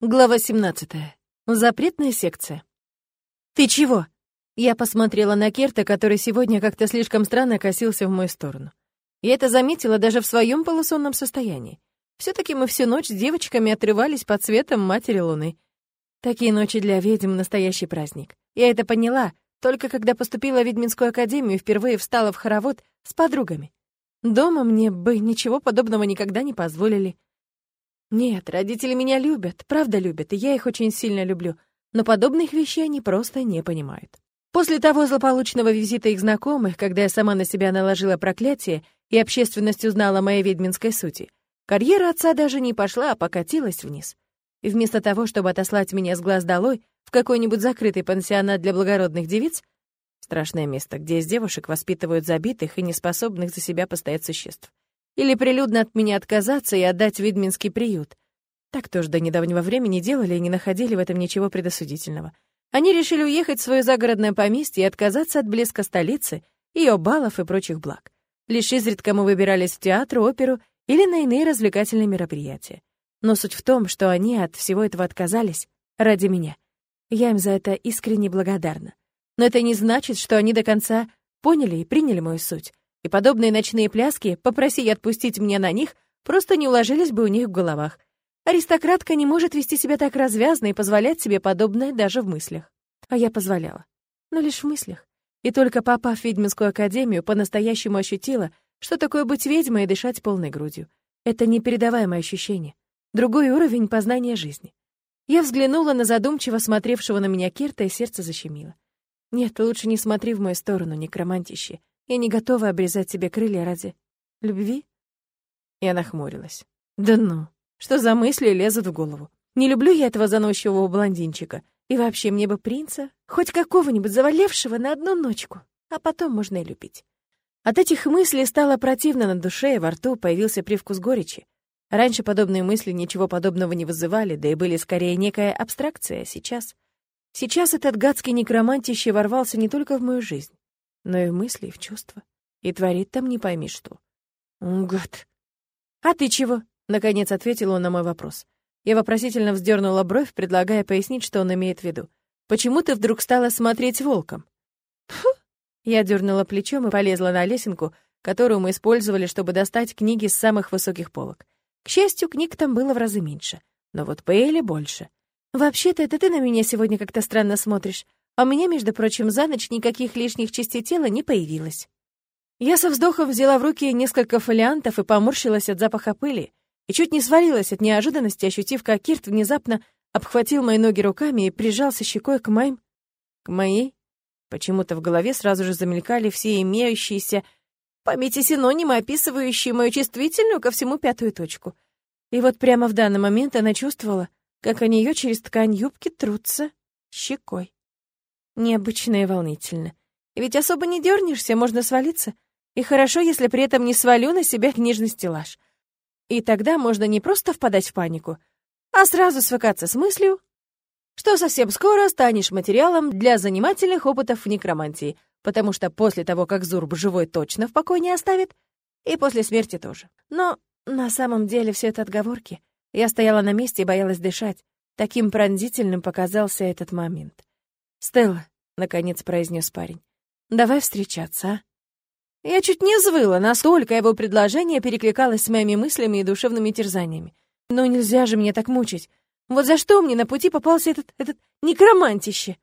Глава 17. Запретная секция. «Ты чего?» Я посмотрела на Керта, который сегодня как-то слишком странно косился в мою сторону. Я это заметила даже в своем полусонном состоянии. Все-таки мы всю ночь с девочками отрывались под светом Матери Луны. Такие ночи для ведьм — настоящий праздник. Я это поняла, только когда поступила в ведьминскую академию и впервые встала в хоровод с подругами. Дома мне бы ничего подобного никогда не позволили. Нет, родители меня любят, правда любят, и я их очень сильно люблю, но подобных вещей они просто не понимают. После того злополучного визита их знакомых, когда я сама на себя наложила проклятие и общественность узнала о моей ведьминской сути, карьера отца даже не пошла, а покатилась вниз. И вместо того, чтобы отослать меня с глаз долой в какой-нибудь закрытый пансионат для благородных девиц, страшное место, где из девушек воспитывают забитых и неспособных за себя постоять существ, или прилюдно от меня отказаться и отдать в ведьминский приют. Так тоже до недавнего времени делали и не находили в этом ничего предосудительного. Они решили уехать в свое загородное поместье и отказаться от блеска столицы, ее балов и прочих благ. Лишь изредка мы выбирались в театр, оперу или на иные развлекательные мероприятия. Но суть в том, что они от всего этого отказались ради меня. Я им за это искренне благодарна. Но это не значит, что они до конца поняли и приняли мою суть. И подобные ночные пляски, попроси я отпустить меня на них, просто не уложились бы у них в головах. Аристократка не может вести себя так развязно и позволять себе подобное даже в мыслях. А я позволяла. Но лишь в мыслях. И только попав в ведьминскую академию, по-настоящему ощутила, что такое быть ведьмой и дышать полной грудью. Это непередаваемое ощущение. Другой уровень познания жизни. Я взглянула на задумчиво смотревшего на меня Кирта, и сердце защемило. Нет, лучше не смотри в мою сторону, некромантище. Я не готова обрезать себе крылья ради любви. Я нахмурилась. Да ну, что за мысли лезут в голову? Не люблю я этого заносчивого блондинчика. И вообще мне бы принца, хоть какого-нибудь завалевшего на одну ночку, а потом можно и любить. От этих мыслей стало противно на душе, и во рту появился привкус горечи. Раньше подобные мысли ничего подобного не вызывали, да и были скорее некая абстракция, а сейчас... Сейчас этот гадский некромантище ворвался не только в мою жизнь, но и в мысли, и в чувства. И творит там не пойми что. Гад. «А ты чего?» — наконец ответил он на мой вопрос. Я вопросительно вздернула бровь, предлагая пояснить, что он имеет в виду. «Почему ты вдруг стала смотреть волком?» «Фу!» Я дернула плечом и полезла на лесенку, которую мы использовали, чтобы достать книги с самых высоких полок. К счастью, книг там было в разы меньше, но вот Пейли больше. «Вообще-то это ты на меня сегодня как-то странно смотришь. А у меня, между прочим, за ночь никаких лишних частей тела не появилось». Я со вздохом взяла в руки несколько фолиантов и поморщилась от запаха пыли, и чуть не свалилась от неожиданности, ощутив, как Кирт внезапно обхватил мои ноги руками и прижался щекой к моим... К моей? Почему-то в голове сразу же замелькали все имеющиеся в памяти синонимы, описывающие мою чувствительную ко всему пятую точку. И вот прямо в данный момент она чувствовала, как о нее через ткань юбки трутся щекой. Необычно и волнительно. Ведь особо не дернешься, можно свалиться. И хорошо, если при этом не свалю на себя книжный стеллаж. И тогда можно не просто впадать в панику, а сразу свыкаться с мыслью, что совсем скоро станешь материалом для занимательных опытов в некромантии, потому что после того, как Зурб живой точно в покое не оставит, и после смерти тоже. Но на самом деле все это отговорки. Я стояла на месте и боялась дышать. Таким пронзительным показался этот момент. «Стелла», — наконец произнес парень, — «давай встречаться, а?» Я чуть не взвыла, настолько его предложение перекликалось с моими мыслями и душевными терзаниями. Но нельзя же мне так мучить. Вот за что мне на пути попался этот некромантище?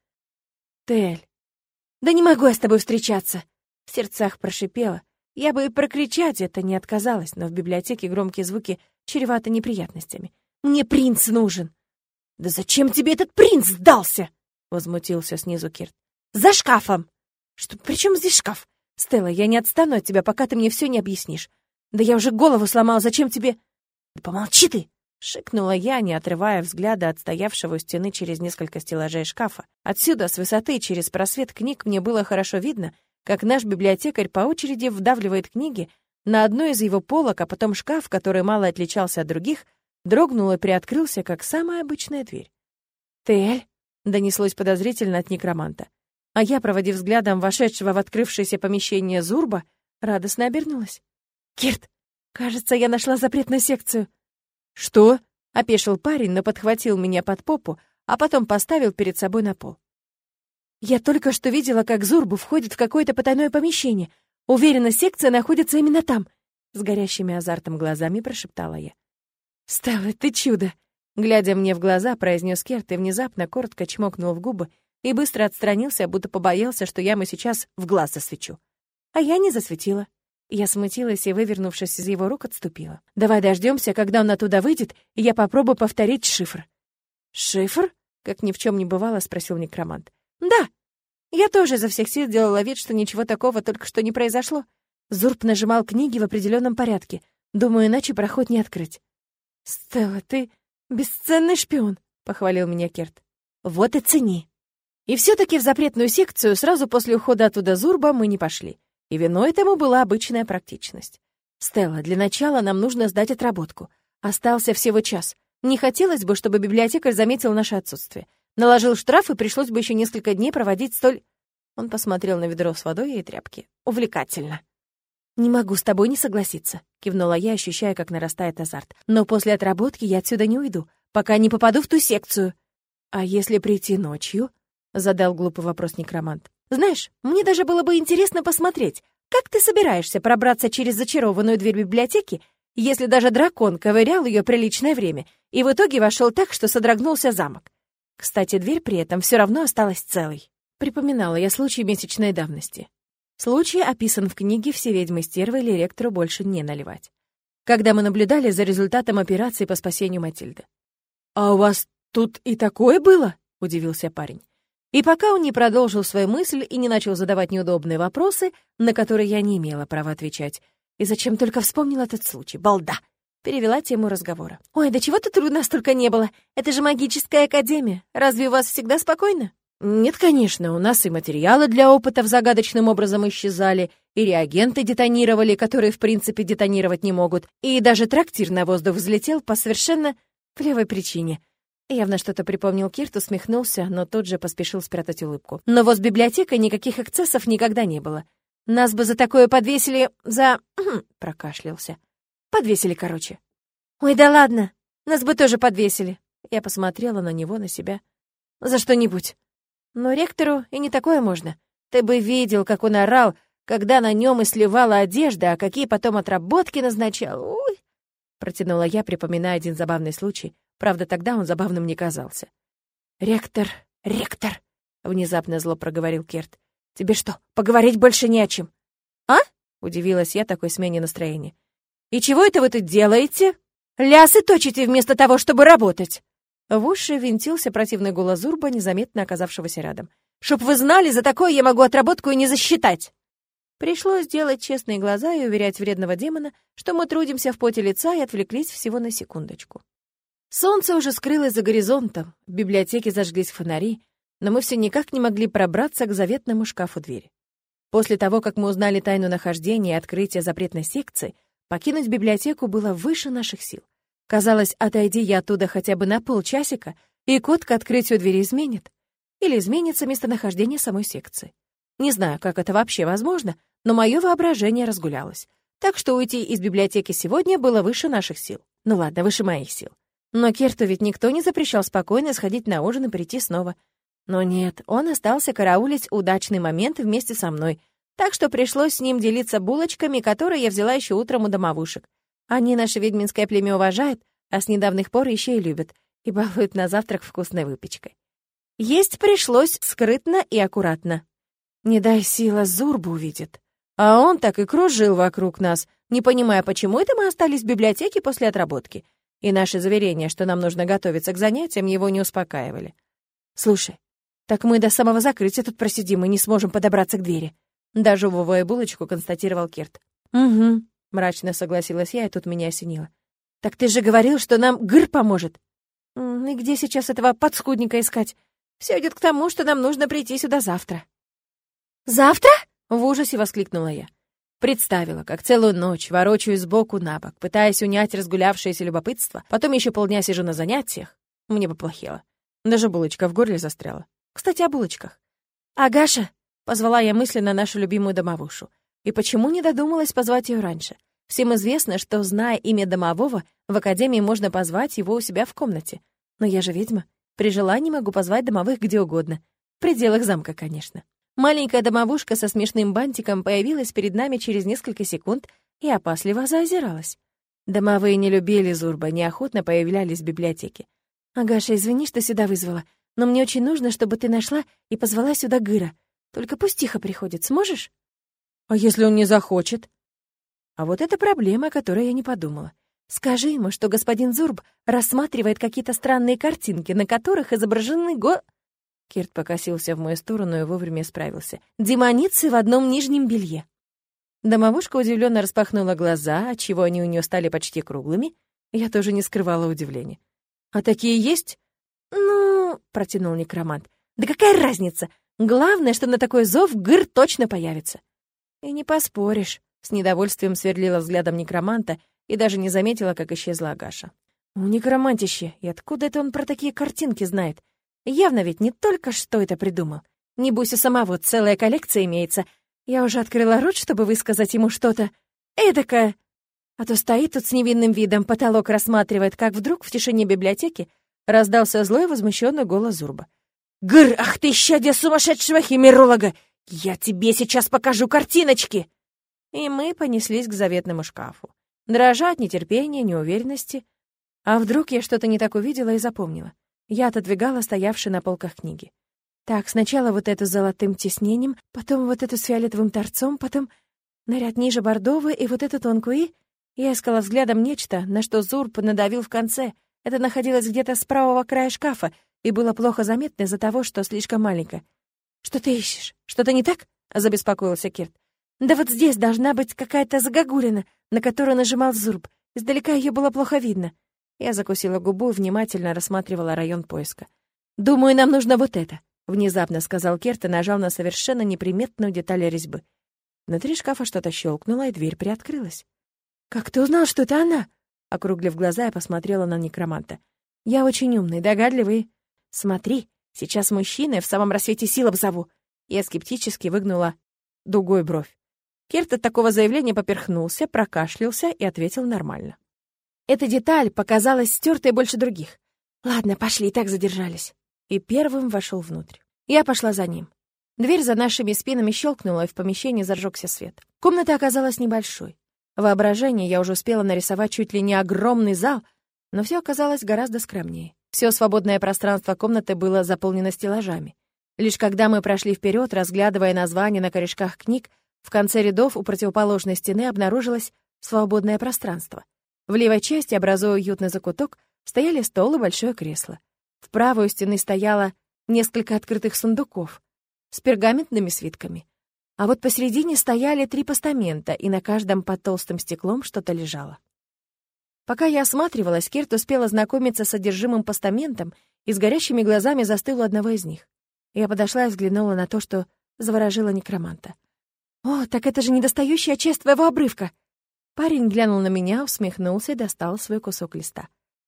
«Тель, да не могу я с тобой встречаться!» В сердцах прошипела. Я бы и прокричать это не отказалась, но в библиотеке громкие звуки чреваты неприятностями. «Мне принц нужен!» «Да зачем тебе этот принц сдался?» — возмутился снизу Кирт. «За шкафом!» «Что, при чем здесь шкаф? Стелла, я не отстану от тебя, пока ты мне все не объяснишь. Да я уже голову сломала, зачем тебе...» «Да помолчи ты!» — шикнула я, не отрывая взгляда от стоявшего у стены через несколько стеллажей шкафа. Отсюда, с высоты, через просвет книг, мне было хорошо видно, как наш библиотекарь по очереди вдавливает книги на одну из его полок, а потом шкаф, который мало отличался от других, дрогнул и приоткрылся, как самая обычная дверь. «Тель?» — донеслось подозрительно от некроманта. А я, проводив взглядом вошедшего в открывшееся помещение Зурба, радостно обернулась. «Кирт, кажется, я нашла запретную секцию». «Что?» — опешил парень, но подхватил меня под попу, а потом поставил перед собой на пол. «Я только что видела, как Зурбу входит в какое-то потайное помещение. Уверена, секция находится именно там», — с горящими азартом глазами прошептала я. «Стелла, ты чудо!» — глядя мне в глаза, произнес Керт и внезапно коротко чмокнул в губы и быстро отстранился, будто побоялся, что я ему сейчас в глаз засвечу. А я не засветила. Я смутилась и, вывернувшись из его рук, отступила. «Давай дождемся, когда он оттуда выйдет, и я попробую повторить шифр». «Шифр?» — как ни в чем не бывало, спросил некромант. «Да. Я тоже изо всех сил делала вид, что ничего такого только что не произошло. Зурб нажимал книги в определенном порядке. Думаю, иначе проход не открыть». «Стелла, ты бесценный шпион», — похвалил меня Керт. «Вот и цени». И все-таки в запретную секцию сразу после ухода оттуда Зурба мы не пошли. И виной этому была обычная практичность. «Стелла, для начала нам нужно сдать отработку. Остался всего час. Не хотелось бы, чтобы библиотекарь заметил наше отсутствие. Наложил штраф, и пришлось бы еще несколько дней проводить столь...» Он посмотрел на ведро с водой и тряпки. «Увлекательно». «Не могу с тобой не согласиться», — кивнула я, ощущая, как нарастает азарт. «Но после отработки я отсюда не уйду, пока не попаду в ту секцию». «А если прийти ночью?» — задал глупый вопрос некромант. «Знаешь, мне даже было бы интересно посмотреть, как ты собираешься пробраться через зачарованную дверь библиотеки, если даже дракон ковырял ее приличное время и в итоге вошел так, что содрогнулся замок. Кстати, дверь при этом все равно осталась целой». Припоминала я случай месячной давности. Случай описан в книге «Все ведьмы стервы» или ректору больше не наливать, когда мы наблюдали за результатом операции по спасению Матильды. «А у вас тут и такое было?» — удивился парень. И пока он не продолжил свою мысль и не начал задавать неудобные вопросы, на которые я не имела права отвечать. И зачем только вспомнил этот случай, балда! Перевела тему разговора. «Ой, да чего тут трудно столько не было? Это же магическая академия. Разве у вас всегда спокойно?» «Нет, конечно, у нас и материалы для опытов загадочным образом исчезали, и реагенты детонировали, которые, в принципе, детонировать не могут, и даже трактир на воздух взлетел по совершенно плевой причине». Явно что-то припомнил Кирт, усмехнулся, но тут же поспешил спрятать улыбку. «Но вот с библиотекой никаких эксцессов никогда не было. Нас бы за такое подвесили за...» прокашлялся. «Подвесили, короче». «Ой, да ладно, нас бы тоже подвесили». Я посмотрела на него, на себя. «За что-нибудь». «Но ректору и не такое можно. Ты бы видел, как он орал, когда на нем и сливала одежда, а какие потом отработки назначал. Уй!» Протянула я, припоминая один забавный случай. Правда, тогда он забавным не казался. «Ректор, ректор!» — внезапно зло проговорил Керт. «Тебе что, поговорить больше не о чем?» «А?» — удивилась я такой смене настроения. «И чего это вы тут делаете? Лясы точите вместо того, чтобы работать!» В уши винтился противный голос Зурба, незаметно оказавшегося рядом. «Чтоб вы знали, за такое я могу отработку и не засчитать!» Пришлось сделать честные глаза и уверять вредного демона, что мы трудимся в поте лица и отвлеклись всего на секундочку. Солнце уже скрылось за горизонтом, в библиотеке зажглись фонари, но мы все никак не могли пробраться к заветному шкафу двери. После того, как мы узнали тайну нахождения и открытия запретной секции, покинуть библиотеку было выше наших сил. Казалось, отойди я оттуда хотя бы на полчасика, и код к открытию двери изменит. Или изменится местонахождение самой секции. Не знаю, как это вообще возможно, но мое воображение разгулялось. Так что уйти из библиотеки сегодня было выше наших сил. Ну ладно, выше моих сил. Но Керту ведь никто не запрещал спокойно сходить на ужин и прийти снова. Но нет, он остался караулить удачный момент вместе со мной, так что пришлось с ним делиться булочками, которые я взяла еще утром у домовушек. Они наше ведьминское племя уважают, а с недавних пор еще и любят, и балуют на завтрак вкусной выпечкой. Есть пришлось скрытно и аккуратно. Не дай сила, Зурбу увидит. А он так и кружил вокруг нас, не понимая, почему это мы остались в библиотеке после отработки. И наши заверения, что нам нужно готовиться к занятиям, его не успокаивали. «Слушай, так мы до самого закрытия тут просидим и не сможем подобраться к двери», дожевывая булочку, констатировал Кирт. «Угу», — мрачно согласилась я, и тут меня осенило. «Так ты же говорил, что нам Гыр поможет». «И где сейчас этого подскудника искать? Все идет к тому, что нам нужно прийти сюда завтра». «Завтра?» — в ужасе воскликнула я. Представила, как целую ночь ворочаюсь сбоку на бок, пытаясь унять разгулявшееся любопытство, потом еще полдня сижу на занятиях. Мне поплохело. Даже булочка в горле застряла. Кстати, о булочках. «Агаша!» — позвала я мысленно нашу любимую домовушу. И почему не додумалась позвать ее раньше? Всем известно, что, зная имя домового, В академии можно позвать его у себя в комнате. Но я же ведьма. При желании могу позвать домовых где угодно. В пределах замка, конечно. Маленькая домовушка со смешным бантиком появилась перед нами через несколько секунд и опасливо заозиралась. Домовые не любили Зурба, неохотно появлялись в библиотеке. «Агаша, извини, что сюда вызвала, но мне очень нужно, чтобы ты нашла и позвала сюда Гыра. Только пусть тихо приходит, сможешь?» «А если он не захочет?» А вот это проблема, о которой я не подумала. Скажи ему, что господин Зурб рассматривает какие-то странные картинки, на которых изображены Кирт покосился в мою сторону и вовремя справился. «Демоницы в одном нижнем белье». Домовушка удивленно распахнула глаза, отчего они у нее стали почти круглыми. Я тоже не скрывала удивления. «А такие есть?» «Ну...» — протянул некромант. «Да какая разница? Главное, что на такой зов Гыр точно появится». «И не поспоришь», — с недовольствием сверлила взглядом некроманта и даже не заметила, как исчезла Агаша. «У некромантище, и откуда это он про такие картинки знает? Явно ведь не только что это придумал. Небось, у самого целая коллекция имеется. Я уже открыла рот, чтобы высказать ему что-то эдакое. А то стоит тут с невинным видом, потолок рассматривает, как вдруг в тишине библиотеки раздался злой возмущенный голос Зурба. «Гыр, ах ты, щадя сумасшедшего химеролога! Я тебе сейчас покажу картиночки!» И мы понеслись к заветному шкафу. Дрожа от нетерпения, неуверенности. А вдруг я что-то не так увидела и запомнила? Я отодвигала стоявшие на полках книги. Так, сначала вот эту с золотым тиснением, потом вот эту с фиолетовым торцом, потом наряд ниже бордовый и вот эту тонкую «и». Я искала взглядом нечто, на что Зурб надавил в конце. Это находилось где-то с правого края шкафа и было плохо заметно из-за того, что слишком маленькое. «Что ты ищешь? Что-то не так?» — забеспокоился Кирт. «Да вот здесь должна быть какая-то загогулина, на которую нажимал Зурб. Издалека ее было плохо видно». Я закусила губу и внимательно рассматривала район поиска. «Думаю, нам нужно вот это», — внезапно сказал Кирт и нажал на совершенно неприметную деталь резьбы. Внутри шкафа что-то щелкнуло, и дверь приоткрылась. «Как ты узнал, что это она?» Округлив глаза, я посмотрела на некроманта. «Я очень умный, догадливый. Смотри, сейчас мужчины в самом рассвете сил обзову». Я скептически выгнула дугой бровь. Кирт от такого заявления поперхнулся, прокашлялся и ответил нормально. Эта деталь показалась стертой больше других. «Ладно, пошли, и так задержались». И первым вошел внутрь. Я пошла за ним. Дверь за нашими спинами щелкнула, и в помещении зажегся свет. Комната оказалась небольшой. В воображении я уже успела нарисовать чуть ли не огромный зал, но все оказалось гораздо скромнее. Все свободное пространство комнаты было заполнено стеллажами. Лишь когда мы прошли вперед, разглядывая названия на корешках книг, в конце рядов у противоположной стены обнаружилось свободное пространство. В левой части, образуя уютный закуток, стояли стол и большое кресло. В правой у стены стояло несколько открытых сундуков с пергаментными свитками. А вот посередине стояли 3 постамента, и на каждом под толстым стеклом что-то лежало. Пока я осматривалась, Кирт успел ознакомиться с содержимым постаментом и с горящими глазами застыл у одного из них. Я подошла и взглянула на то, что заворожило некроманта. «О, так это же недостающая часть твоего обрывка!» Парень глянул на меня, усмехнулся и достал свой кусок листа.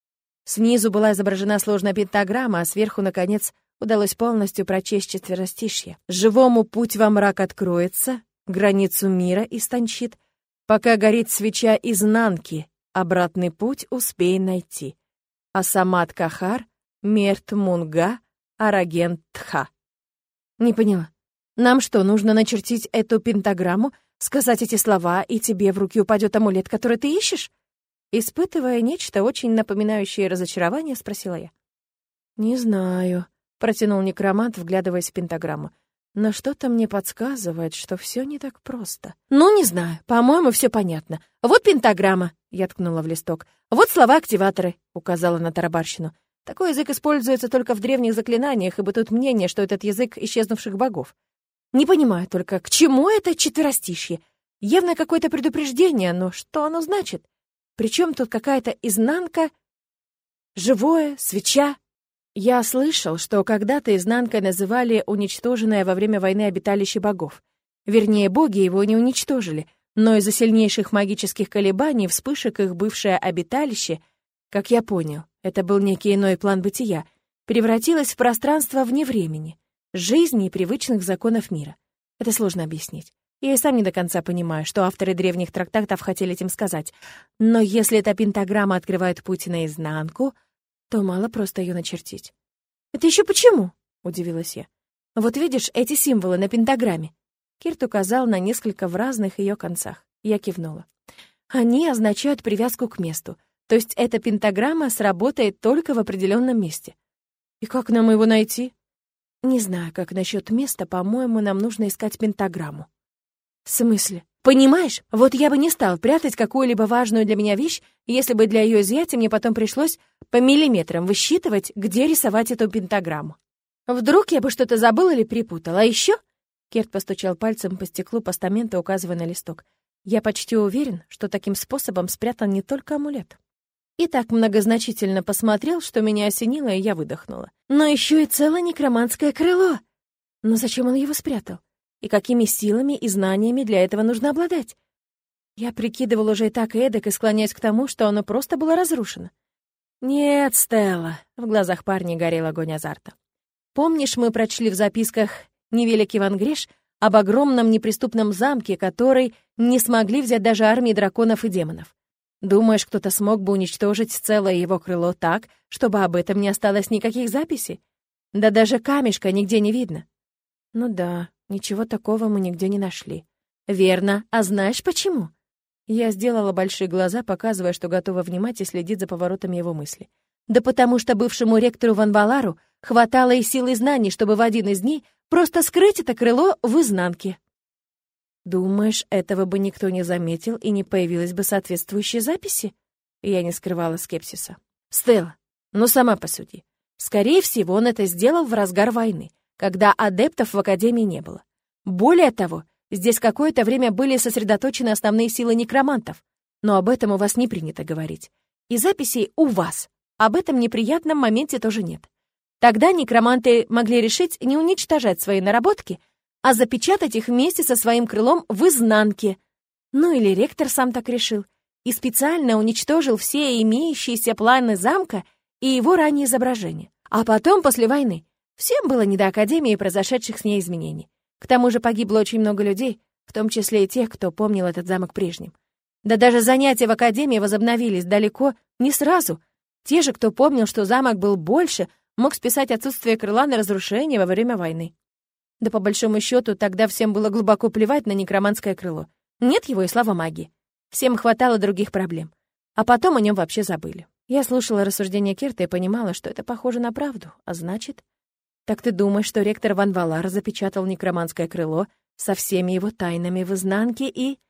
Снизу была изображена сложная пентаграмма, а сверху, наконец, удалось полностью прочесть четверостишье. «Живому путь во мрак откроется, границу мира истончит, пока горит свеча изнанки, обратный путь успей найти. Асамат Кахар, Мерт Мунга, Араген Тха». Не поняла. Нам что, нужно начертить эту пентаграмму, сказать эти слова, и тебе в руки упадет амулет, который ты ищешь? Испытывая нечто очень напоминающее разочарование, спросила я. «Не знаю», — протянул некромант, вглядываясь в пентаграмму. «Но что-то мне подсказывает, что все не так просто». «Ну, не знаю. По-моему, все понятно. Вот пентаграмма», — я ткнула в листок. «Вот слова-активаторы», — указала на тарабарщину. «Такой язык используется только в древних заклинаниях, ибо тут мнение, что этот язык исчезнувших богов. Не понимаю только, к чему это четверостишье? Явно какое-то предупреждение, но что оно значит? Причем тут какая-то изнанка, живое, свеча?» Я слышал, что когда-то изнанкой называли уничтоженное во время войны обиталище богов. Вернее, боги его не уничтожили, но из-за сильнейших магических колебаний, вспышек их бывшее обиталище, как я понял, это был некий иной план бытия, превратилось в пространство вне времени, жизни и привычных законов мира. Это сложно объяснить. Я и сам не до конца понимаю, что авторы древних трактатов хотели этим сказать. Но если эта пентаграмма открывает путь наизнанку, то мало просто ее начертить. «Это еще почему?» — удивилась я. «Вот видишь эти символы на пентаграмме?» Кирт указал на несколько в разных ее концах. Я кивнула. «Они означают привязку к месту. То есть эта пентаграмма сработает только в определенном месте. И как нам его найти?» «Не знаю, как насчет места. По-моему, нам нужно искать пентаграмму». «В смысле? Понимаешь, вот я бы не стал прятать какую-либо важную для меня вещь, если бы для ее изъятия мне потом пришлось по миллиметрам высчитывать, где рисовать эту пентаграмму. Вдруг я бы что-то забыл или перепутал. А еще...» Керт постучал пальцем по стеклу постамента, указывая на листок. «Я почти уверен, что таким способом спрятан не только амулет». И так многозначительно посмотрел, что меня осенило, и я выдохнула. «Но еще и целое некроманское крыло!» Но зачем он его спрятал? И какими силами и знаниями для этого нужно обладать? Я прикидывал уже и так и эдак, и склоняясь к тому, что оно просто было разрушено. «Нет, Стелла», — в глазах парня горел огонь азарта. «Помнишь, мы прочли в записках «Невеликий Ван Гриш» об огромном неприступном замке, который не смогли взять даже армии драконов и демонов? Думаешь, кто-то смог бы уничтожить целое его крыло так, чтобы об этом не осталось никаких записей? Да даже камешка нигде не видно». «Ну да, ничего такого мы нигде не нашли». «Верно. А знаешь почему?» Я сделала большие глаза, показывая, что готова внимать и следить за поворотами его мысли. «Да потому что бывшему ректору Ван Балару хватало и сил, и знаний, чтобы в один из дней просто скрыть это крыло в изнанке». «Думаешь, этого бы никто не заметил и не появилась бы соответствующей записи?» Я не скрывала скепсиса. «Стелла, ну сама посуди. Скорее всего, он это сделал в разгар войны, когда адептов в Академии не было. Более того, здесь какое-то время были сосредоточены основные силы некромантов, но об этом у вас не принято говорить. И записей у вас об этом неприятном моменте тоже нет. Тогда некроманты могли решить не уничтожать свои наработки, а запечатать их вместе со своим крылом в изнанке. Ну или ректор сам так решил и специально уничтожил все имеющиеся планы замка и его ранние изображения. А потом, после войны, всем было не до Академии и произошедших с ней изменений. К тому же погибло очень много людей, в том числе и тех, кто помнил этот замок прежним. Да даже занятия в Академии возобновились далеко не сразу. Те же, кто помнил, что замок был больше, мог списать отсутствие крыла на разрушение во время войны. Да по большому счету тогда всем было глубоко плевать на некроманское крыло. Нет его и слава магии. Всем хватало других проблем. А потом о нем вообще забыли. Я слушала рассуждения Кирта и понимала, что это похоже на правду, а значит... «Так ты думаешь, что ректор Ван Валар запечатал некроманское крыло со всеми его тайнами в изнанке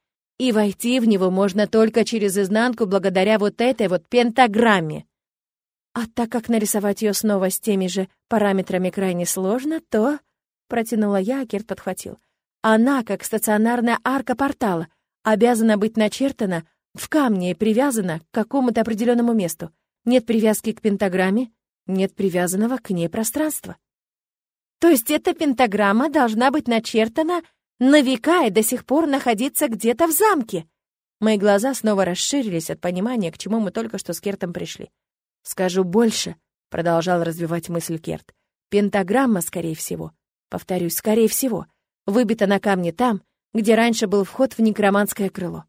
и войти в него можно только через изнанку благодаря вот этой вот пентаграмме? А так как нарисовать ее снова с теми же параметрами крайне сложно, то...» Протянула я, а Кирт подхватил. «Она, как стационарная арка портала, обязана быть начертана в камне и привязана к какому-то определенному месту. Нет привязки к пентаграмме, нет привязанного к ней пространства. То есть эта пентаграмма должна быть начертана на века и до сих пор находиться где-то в замке?» Мои глаза снова расширились от понимания, к чему мы только что с Кертом пришли. «Скажу больше», — продолжал развивать мысль Керт. «Пентаграмма, скорее всего, повторюсь, скорее всего, выбита на камне там, где раньше был вход в некроманское крыло».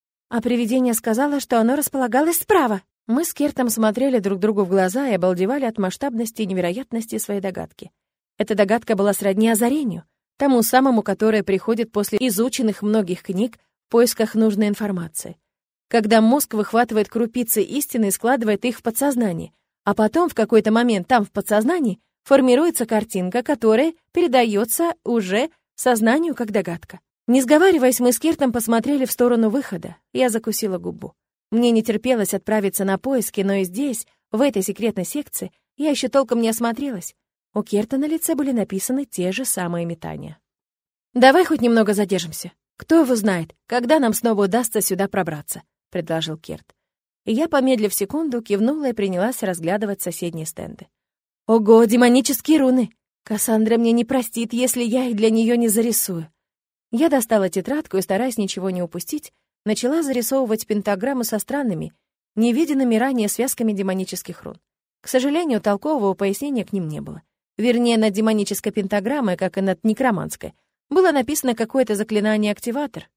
А привидение сказала, что оно располагалось справа. Мы с Кертом смотрели друг другу в глаза и обалдевали от масштабности и невероятности своей догадки. Эта догадка была сродни озарению, тому самому, которое приходит после изученных многих книг в поисках нужной информации. Когда мозг выхватывает крупицы истины и складывает их в подсознание, а потом в какой-то момент там в подсознании формируется картинка, которая передается уже сознанию как догадка. Не сговариваясь, мы с Кертом посмотрели в сторону выхода. Я закусила губу. Мне не терпелось отправиться на поиски, но и здесь, в этой секретной секции, я еще толком не осмотрелась. У Керта на лице были написаны те же самые метания. «Давай хоть немного задержимся. Кто его знает, когда нам снова удастся сюда пробраться», — предложил Керт. И я, помедлив секунду, кивнула и принялась разглядывать соседние стенды. «Ого, демонические руны! Кассандра мне не простит, если я их для нее не зарисую». Я достала тетрадку и, стараясь ничего не упустить, начала зарисовывать пентаграмму со странными, невиденными ранее связками демонических рун. К сожалению, толкового пояснения к ним не было. Вернее, над демонической пентаграммой, как и над некроманской, было написано какое-то заклинание-активатор.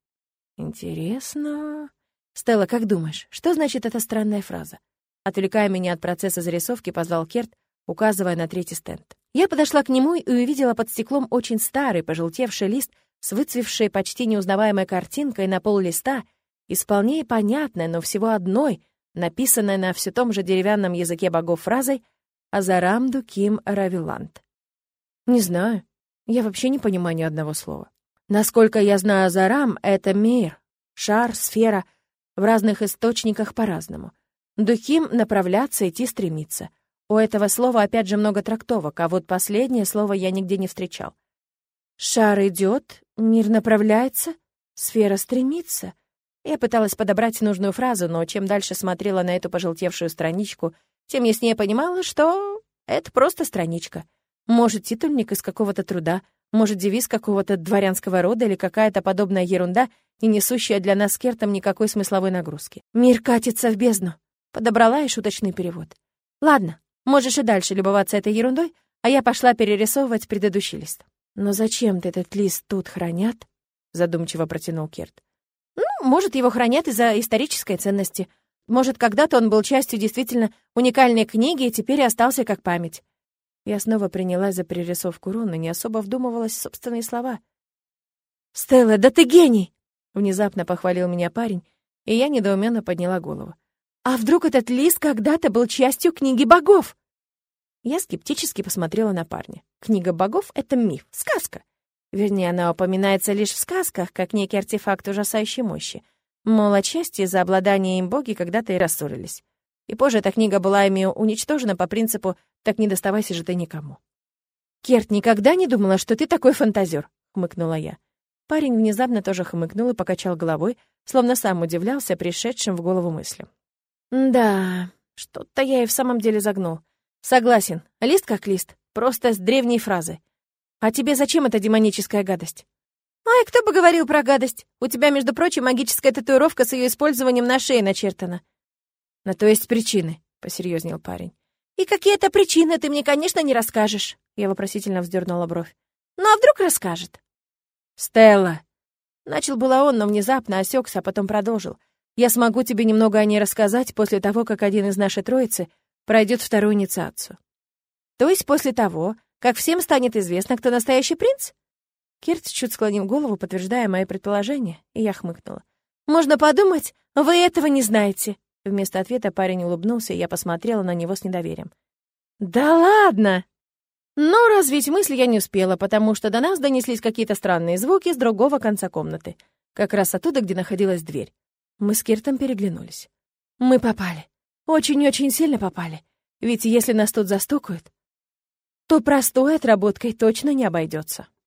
Интересно. Стелла, как думаешь, что значит эта странная фраза? Отвлекая меня от процесса зарисовки, позвал Керт, указывая на третий стенд. Я подошла к нему и увидела под стеклом очень старый, пожелтевший лист с выцвевшей, почти неузнаваемой картинкой на пол листа, и вполне понятной, но всего одной, написанной на все том же деревянном языке богов фразой «Азарам Дуким Равиланд». Не знаю, я вообще не понимаю ни одного слова. Насколько я знаю, Азарам — это мир, шар, сфера, в разных источниках по-разному. Духим — направляться, идти, стремиться. У этого слова опять же много трактовок, а вот последнее слово я нигде не встречал. Шар идет, мир направляется, сфера стремится. Я пыталась подобрать нужную фразу, но чем дальше смотрела на эту пожелтевшую страничку, тем яснее понимала, что это просто страничка. Может, титульник из какого-то труда, может, девиз какого-то дворянского рода или какая-то подобная ерунда, не несущая для нас с Кертом никакой смысловой нагрузки. «Мир катится в бездну», — подобрала и шуточный перевод. «Ладно, можешь и дальше любоваться этой ерундой, а я пошла перерисовывать предыдущий лист». «Но зачем-то этот лист тут хранят?» — задумчиво протянул Керт. «Ну, может, его хранят из-за исторической ценности. Может, когда-то он был частью действительно уникальной книги и теперь остался как память». Я снова принялась за перерисовку рун и не особо вдумывалась в собственные слова. «Стелла, да ты гений!» — внезапно похвалил меня парень, и я недоуменно подняла голову. «А вдруг этот лист когда-то был частью книги богов?» Я скептически посмотрела на парня. Книга богов — это миф, сказка. Вернее, она упоминается лишь в сказках, как некий артефакт ужасающей мощи. Мол, отчасти за обладание им боги когда-то и рассорились. И позже эта книга была ими уничтожена по принципу «так не доставайся же ты никому». «Керт, никогда не думала, что ты такой фантазер», — хмыкнула я. Парень внезапно тоже хмыкнул и покачал головой, словно сам удивлялся пришедшим в голову мыслям. «Да, что-то я и в самом деле загнул. Согласен, лист как лист, просто с древней фразой. А тебе зачем эта демоническая гадость?» «Ай, кто бы говорил про гадость? У тебя, между прочим, магическая татуировка с ее использованием на шее начертана». «На то есть причины», — посерьезнел парень. «И какие это причины, ты мне, конечно, не расскажешь». Я вопросительно вздернула бровь. «Ну а вдруг расскажет?» «Стелла!» Начал было он, но внезапно осекся, а потом продолжил. «Я смогу тебе немного о ней рассказать после того, как один из нашей троицы пройдет вторую инициацию». «То есть после того, как всем станет известно, кто настоящий принц?» Керт чуть склонил голову, подтверждая мои предположения, и я хмыкнула. «Можно подумать, вы этого не знаете». Вместо ответа парень улыбнулся, и я посмотрела на него с недоверием. «Да ладно!» Но развить мысль я не успела, потому что до нас донеслись какие-то странные звуки с другого конца комнаты, как раз оттуда, где находилась дверь. Мы с Кертом переглянулись. Мы попали. Очень-очень сильно попали. Ведь если нас тут застукают, то простой отработкой точно не обойдется.